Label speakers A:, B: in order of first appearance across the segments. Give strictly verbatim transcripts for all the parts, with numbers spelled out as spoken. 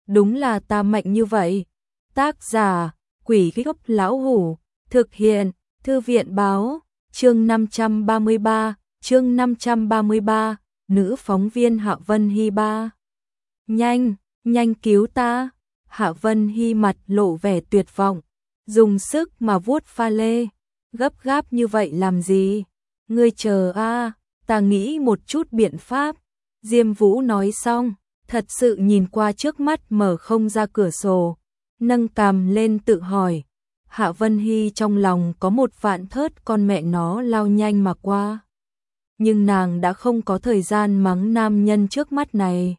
A: đúng là ta mạnh như vậy. Tác giả, Quỷ Gốc Lão Hủ, thực hiện, Thư viện báo, chương năm trăm ba mươi ba, chương năm trăm ba mươi ba, nữ phóng viên Hạ Vân Hy ba. Nhanh, nhanh cứu ta. Hạ Vân Hy mặt lộ vẻ tuyệt vọng, dùng sức mà vuốt pha lê. Gấp gáp như vậy làm gì? Ngươi chờ a, ta nghĩ một chút biện pháp. Diêm Vũ nói xong, thật sự nhìn qua trước mắt mở không ra cửa sổ, nâng cằm lên tự hỏi. Hạ Vân Hy trong lòng có một vạn thớt con mẹ nó lao nhanh mà qua. Nhưng nàng đã không có thời gian mắng nam nhân trước mắt này.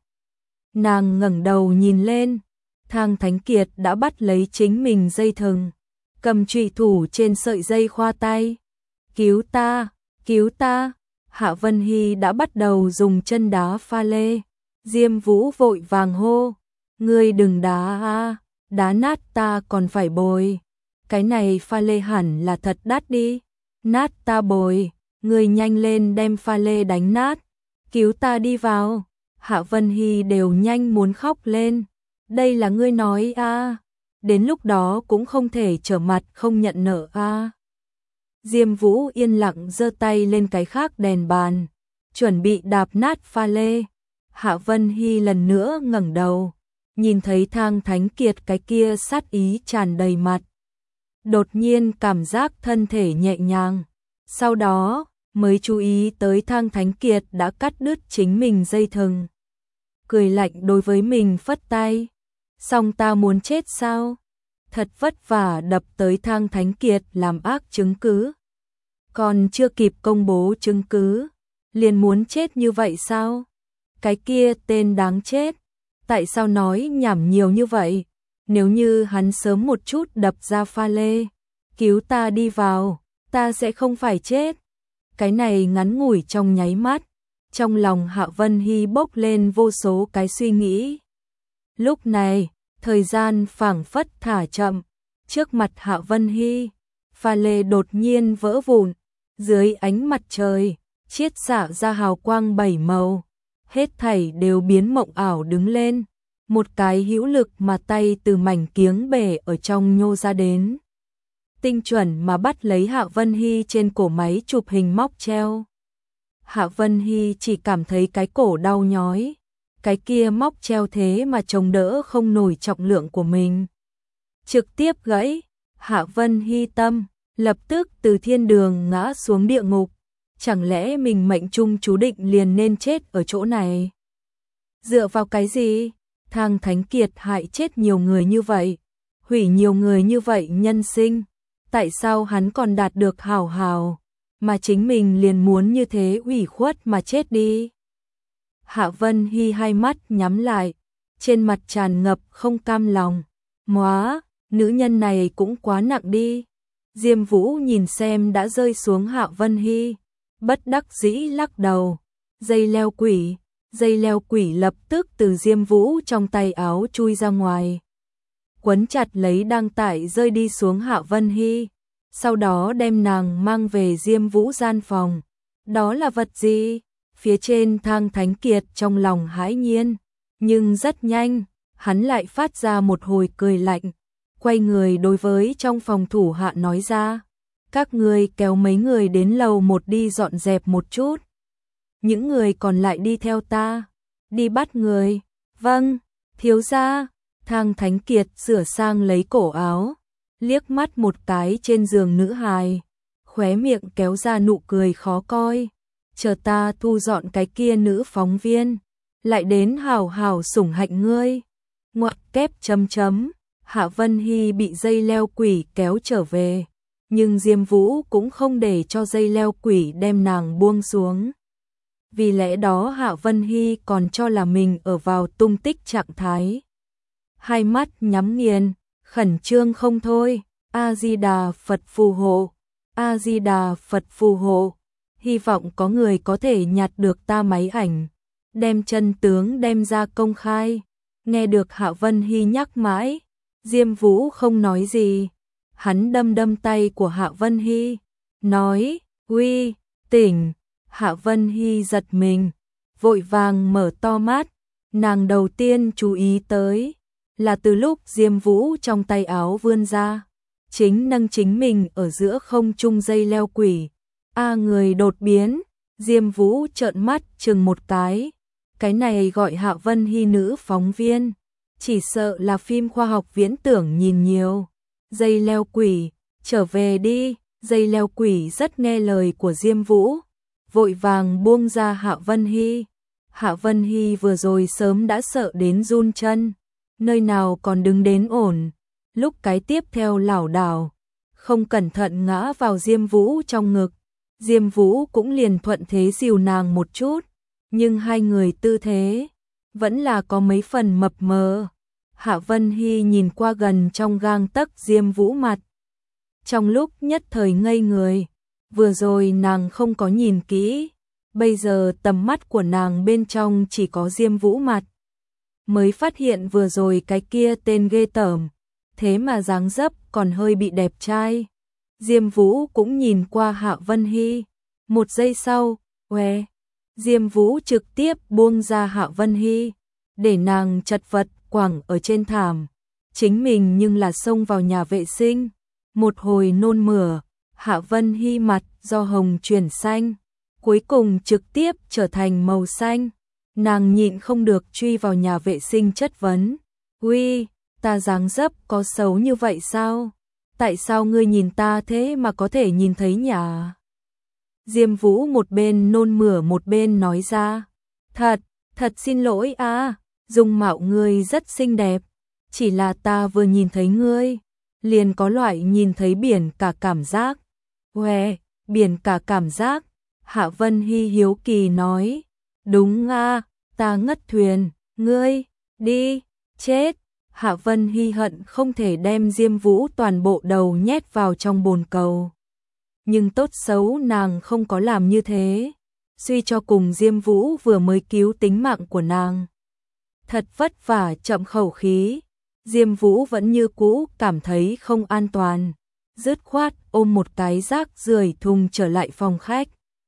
A: Nàng ngẩng đầu nhìn lên, Thang Thánh Kiệt đã bắt lấy chính mình dây thừng, cầm chùy thủ trên sợi dây khoa tay. Cứu ta, cứu ta. Hạ Vân Hy đã bắt đầu dùng chân đá pha lê. Diêm Vũ vội vàng hô, ngươi đừng đá a, đá nát ta còn phải bồi. Cái này pha lê hẳn là thật đắt đi. Nát ta bồi, ngươi nhanh lên đem pha lê đánh nát. Cứu ta đi vào. Hạ Vân Hy đều nhanh muốn khóc lên. Đây là ngươi nói a, đến lúc đó cũng không thể trở mặt không nhận nợ a. Diêm Vũ yên lặng giơ tay lên cái khác đèn bàn, chuẩn bị đạp nát pha lê. Hạ Vân Hy lần nữa ngẩng đầu, nhìn thấy Thang Thánh Kiệt cái kia sát ý tràn đầy mặt. Đột nhiên cảm giác thân thể nhẹ nhàng, sau đó mới chú ý tới Thang Thánh Kiệt đã cắt đứt chính mình dây thừng. Cười lạnh đối với mình phất tay, xong ta muốn chết sao? Thật vất vả đập tới Thang Thánh Kiệt làm ác chứng cứ. Còn chưa kịp công bố chứng cứ, liền muốn chết như vậy sao? Cái kia tên đáng chết, tại sao nói nhảm nhiều như vậy? Nếu như hắn sớm một chút đập ra pha lê, cứu ta đi vào, ta sẽ không phải chết. Cái này ngắn ngủi trong nháy mắt, trong lòng Hạ Vân Hy bốc lên vô số cái suy nghĩ. Lúc này, thời gian phảng phất thả chậm, trước mặt Hạ Vân Hy, pha lê đột nhiên vỡ vụn, dưới ánh mặt trời, chiết xạ ra hào quang bảy màu, hết thảy đều biến mộng ảo đứng lên, một cái hữu lực mà tay từ mảnh kiếng bể ở trong nhô ra đến. Tinh chuẩn mà bắt lấy Hạ Vân Hy trên cổ máy chụp hình móc treo. Hạ Vân Hy chỉ cảm thấy cái cổ đau nhói, cái kia móc treo thế mà chống đỡ không nổi trọng lượng của mình. Trực tiếp gãy, Hạ Vân Hy tâm, lập tức từ thiên đường ngã xuống địa ngục. Chẳng lẽ mình mệnh trung chú định liền nên chết ở chỗ này? Dựa vào cái gì? Thang Thánh Kiệt hại chết nhiều người như vậy, hủy nhiều người như vậy nhân sinh. Tại sao hắn còn đạt được hào hào, mà chính mình liền muốn như thế ủy khuất mà chết đi? Hạ Vân Hy hai mắt nhắm lại, trên mặt tràn ngập không cam lòng. Móa, nữ nhân này cũng quá nặng đi. Diêm Vũ nhìn xem đã rơi xuống Hạ Vân Hy, bất đắc dĩ lắc đầu. Dây leo quỷ, dây leo quỷ lập tức từ Diêm Vũ trong tay áo chui ra ngoài, quấn chặt lấy đang tải rơi đi xuống Hạ Vân Hy, sau đó đem nàng mang về Diêm Vũ gian phòng. Đó là vật gì? Phía trên Thang Thánh Kiệt trong lòng hãi nhiên, nhưng rất nhanh, hắn lại phát ra một hồi cười lạnh, quay người đối với trong phòng thủ hạ nói ra, các ngươi kéo mấy người đến lầu một đi dọn dẹp một chút. Những người còn lại đi theo ta, đi bắt người. Vâng, thiếu gia. Thang Thánh Kiệt sửa sang lấy cổ áo, liếc mắt một cái trên giường nữ hài, khóe miệng kéo ra nụ cười khó coi. Chờ ta thu dọn cái kia nữ phóng viên, lại đến hào hào sủng hạnh ngươi. Ngoặc kép chấm chấm. Hạ Vân Hy bị dây leo quỷ kéo trở về, nhưng Diêm Vũ cũng không để cho dây leo quỷ đem nàng buông xuống. Vì lẽ đó Hạ Vân Hy còn cho là mình ở vào tung tích trạng thái. Hai mắt nhắm nghiền, khẩn trương không thôi. A-di-đà Phật phù hộ, A-di-đà Phật phù hộ. Hy vọng có người có thể nhặt được ta máy ảnh, đem chân tướng đem ra công khai. Nghe được Hạ Vân Hy nhắc mãi, Diêm Vũ không nói gì. Hắn đâm đâm tay của Hạ Vân Hy, nói, uy, tỉnh. Hạ Vân Hy giật mình, vội vàng mở to mắt. Nàng đầu tiên chú ý tới, là từ lúc Diêm Vũ trong tay áo vươn ra, chính nâng chính mình ở giữa không trung dây leo quỷ. A người đột biến, Diêm Vũ trợn mắt chừng một cái. Cái này gọi Hạ Vân Hy nữ phóng viên, chỉ sợ là phim khoa học viễn tưởng nhìn nhiều. Dây leo quỷ, trở về đi. Dây leo quỷ rất nghe lời của Diêm Vũ, vội vàng buông ra Hạ Vân Hy. Hạ Vân Hy vừa rồi sớm đã sợ đến run chân, nơi nào còn đứng đến ổn. Lúc cái tiếp theo lảo đảo, không cẩn thận ngã vào Diêm Vũ trong ngực. Diêm Vũ cũng liền thuận thế dìu nàng một chút, nhưng hai người tư thế vẫn là có mấy phần mập mờ. Hạ Vân Hy nhìn qua gần trong gang tấc Diêm Vũ mặt, trong lúc nhất thời ngây người. Vừa rồi nàng không có nhìn kỹ, bây giờ tầm mắt của nàng bên trong chỉ có Diêm Vũ mặt, mới phát hiện vừa rồi cái kia tên ghê tởm, thế mà dáng dấp còn hơi bị đẹp trai. Diêm Vũ cũng nhìn qua Hạ Vân Hy, một giây sau, oe, Diêm Vũ trực tiếp buông ra Hạ Vân Hy, để nàng chật vật quẳng ở trên thảm, chính mình nhưng là xông vào nhà vệ sinh. Một hồi nôn mửa, Hạ Vân Hy mặt do hồng chuyển xanh, cuối cùng trực tiếp trở thành màu xanh. Nàng nhịn không được truy vào nhà vệ sinh chất vấn, uy, ta dáng dấp có xấu như vậy sao? Tại sao ngươi nhìn ta thế mà có thể nhìn thấy nhà? Diêm Vũ một bên nôn mửa một bên nói ra, thật, thật xin lỗi à, dung mạo ngươi rất xinh đẹp, chỉ là ta vừa nhìn thấy ngươi, liền có loại nhìn thấy biển cả cảm giác. Uè, biển cả cảm giác. Hạ Vân Hy hiếu kỳ nói, đúng à, ta ngất thuyền, ngươi, đi, chết. Hạ Vân Hy hận không thể đem Diêm Vũ toàn bộ đầu nhét vào trong bồn cầu. Nhưng tốt xấu nàng không có làm như thế, suy cho cùng Diêm Vũ vừa mới cứu tính mạng của nàng. Thật vất vả chậm khẩu khí, Diêm Vũ vẫn như cũ cảm thấy không an toàn, dứt khoát ôm một cái rác rưởi thùng trở lại phòng khách.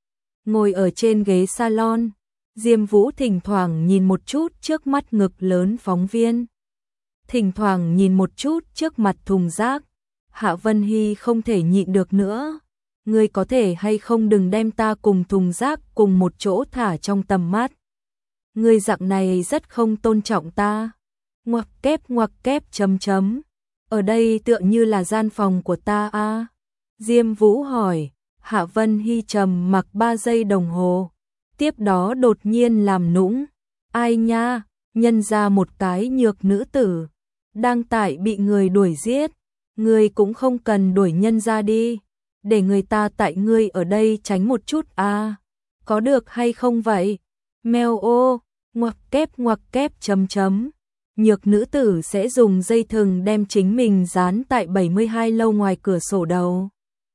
A: Ngồi ở trên ghế salon, Diêm Vũ thỉnh thoảng nhìn một chút trước mắt ngực lớn phóng viên, thỉnh thoảng nhìn một chút trước mặt thùng rác. Hạ Vân Hy không thể nhịn được nữa, ngươi có thể hay không đừng đem ta cùng thùng rác cùng một chỗ thả trong tầm mắt. Ngươi dạng này rất không tôn trọng ta. Ngoặc kép ngoặc kép chấm chấm. Ở đây tựa như là gian phòng của ta a. À? Diêm Vũ hỏi. Hạ Vân Hy trầm mặc ba giây đồng hồ, tiếp đó đột nhiên làm nũng. Ai nha, nhân ra một cái nhược nữ tử, đang tại bị người đuổi giết, ngươi cũng không cần đuổi nhân ra đi, để người ta tại ngươi ở đây tránh một chút à, có được hay không vậy? Mèo ô, ngoặc kép ngoặc kép chấm chấm. Nhược nữ tử sẽ dùng dây thừng đem chính mình dán tại bảy mươi hai lâu ngoài cửa sổ đầu.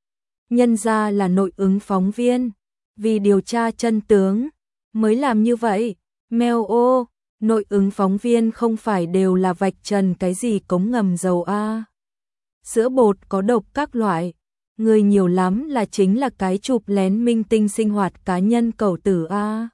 A: Nhân ra là nội ứng phóng viên, vì điều tra chân tướng mới làm như vậy. Mèo ô, nội ứng phóng viên không phải đều là vạch trần cái gì cống ngầm dầu a, sữa bột có độc các loại, người nhiều lắm là chính là cái chụp lén minh tinh sinh hoạt cá nhân cẩu tử a.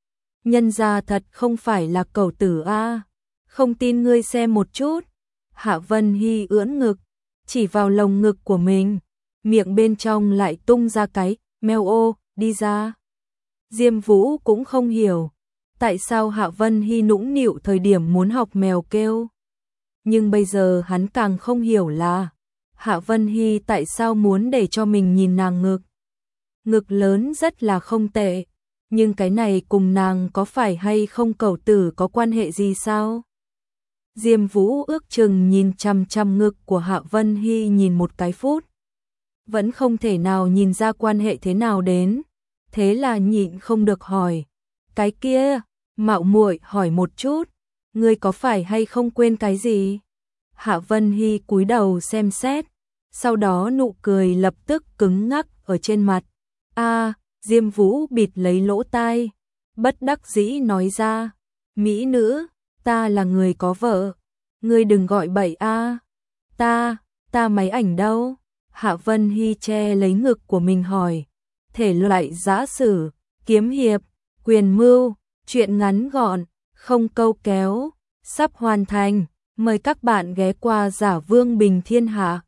A: Nhân ra thật không phải là cẩu tử a, không tin ngươi xem một chút. Hạ Vân Hy ưỡn ngực, chỉ vào lồng ngực của mình, miệng bên trong lại tung ra cái mèo ô đi ra. Diêm Vũ cũng không hiểu tại sao Hạ Vân Hy nũng nịu thời điểm muốn học mèo kêu. Nhưng bây giờ hắn càng không hiểu là Hạ Vân Hy tại sao muốn để cho mình nhìn nàng ngực. Ngực lớn rất là không tệ, nhưng cái này cùng nàng có phải hay không cẩu tử có quan hệ gì sao? Diêm Vũ ước chừng nhìn chằm chằm ngực của Hạ Vân Hy nhìn một cái phút, vẫn không thể nào nhìn ra quan hệ thế nào đến, thế là nhịn không được hỏi, cái kia, mạo muội hỏi một chút, ngươi có phải hay không quên cái gì? Hạ Vân Hy cúi đầu xem xét, sau đó nụ cười lập tức cứng ngắc ở trên mặt. A, Diêm Vũ bịt lấy lỗ tai, bất đắc dĩ nói ra, mỹ nữ, ta là người có vợ, ngươi đừng gọi bậy a. Ta, ta máy ảnh đâu? Hạ Vân Hy che lấy ngực của mình hỏi, thể loại giã sử, kiếm hiệp, quyền mưu, chuyện ngắn gọn, không câu kéo, sắp hoàn thành, Mời các bạn ghé qua Giả Vương Bình Thiên Hạ.